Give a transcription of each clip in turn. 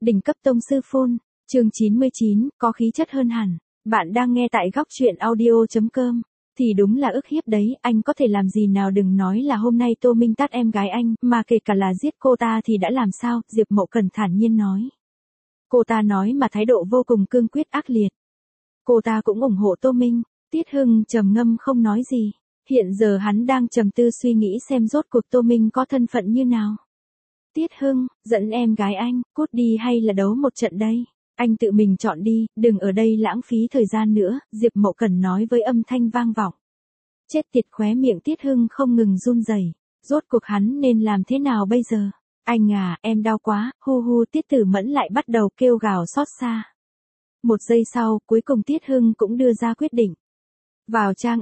Đỉnh cấp tông sư phun, chương 99, có khí chất hơn hẳn. Bạn đang nghe tại góc truyện audio.com. Thì đúng là ức hiếp đấy, anh có thể làm gì nào, đừng nói là hôm nay Tô Minh tát em gái anh, mà kể cả là giết cô ta thì đã làm sao, Diệp Mậu Cần thản nhiên nói. Cô ta nói mà thái độ vô cùng cương quyết ác liệt. Cô ta cũng ủng hộ Tô Minh. Tiết Hưng trầm ngâm không nói gì. Hiện giờ hắn đang trầm tư suy nghĩ xem rốt cuộc Tô Minh có thân phận như nào. Tiết Hưng, dẫn em gái anh, cút đi hay là đấu một trận đây? Anh tự mình chọn đi, đừng ở đây lãng phí thời gian nữa, Diệp Mậu Cần nói với âm thanh vang vọng. Chết tiệt, khóe miệng Tiết Hưng không ngừng run rẩy. Rốt cuộc hắn nên làm thế nào bây giờ? Anh à, em đau quá, hu hu. Tiết Tử Mẫn lại bắt đầu kêu gào xót xa. Một giây sau, cuối cùng Tiết Hưng cũng đưa ra quyết định. Vào trang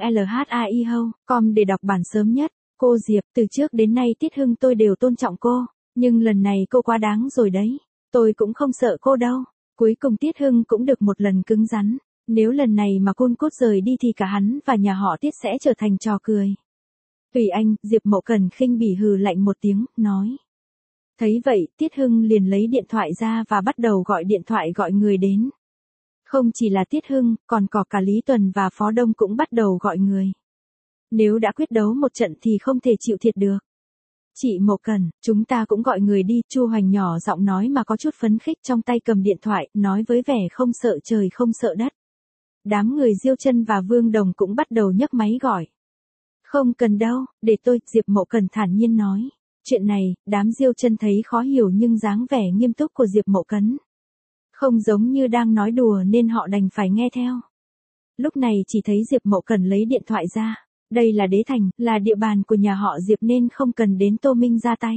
LHAIHO.com để đọc bản sớm nhất. Cô Diệp, từ trước đến nay Tiết Hưng tôi đều tôn trọng cô, nhưng lần này cô quá đáng rồi đấy. Tôi cũng không sợ cô đâu. Cuối cùng Tiết Hưng cũng được một lần cứng rắn. Nếu lần này mà côn cốt rời đi thì cả hắn và nhà họ Tiết sẽ trở thành trò cười. Tùy anh, Diệp Mậu Cần khinh bỉ hừ lạnh một tiếng, nói. Thấy vậy, Tiết Hưng liền lấy điện thoại ra và bắt đầu gọi điện thoại gọi người đến. Không chỉ là Tiết Hưng, còn có cả Lý Tuần và Phó Đông cũng bắt đầu gọi người. Nếu đã quyết đấu một trận thì không thể chịu thiệt được. Chị Mậu Cần, chúng ta cũng gọi người đi, Chu Hoành nhỏ giọng nói mà có chút phấn khích, trong tay cầm điện thoại, nói với vẻ không sợ trời không sợ đất. Đám người Diêu Chân và Vương Đồng cũng bắt đầu nhấc máy gọi. Không cần đâu, để tôi, Diệp Mậu Cần thản nhiên nói. Chuyện này, đám Diêu Chân thấy khó hiểu nhưng dáng vẻ nghiêm túc của Diệp Mậu Cần không giống như đang nói đùa nên họ đành phải nghe theo. Lúc này chỉ thấy Diệp Mậu Cần lấy điện thoại ra. Đây là Đế Thành, là địa bàn của nhà họ Diệp nên không cần đến Tô Minh ra tay.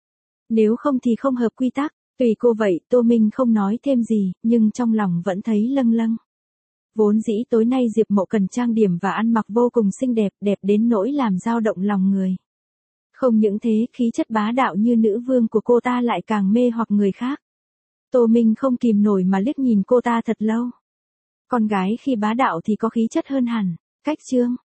Nếu không thì không hợp quy tắc, tùy cô vậy. Tô Minh không nói thêm gì, nhưng trong lòng vẫn thấy lâng lâng. Vốn dĩ tối nay Diệp Mậu Cần trang điểm và ăn mặc vô cùng xinh đẹp, đẹp đến nỗi làm dao động lòng người. Không những thế, khí chất bá đạo như nữ vương của cô ta lại càng mê hoặc người khác. Tô Minh không kìm nổi mà liếc nhìn cô ta thật lâu. Con gái khi bá đạo thì có khí chất hơn hẳn. Cách chương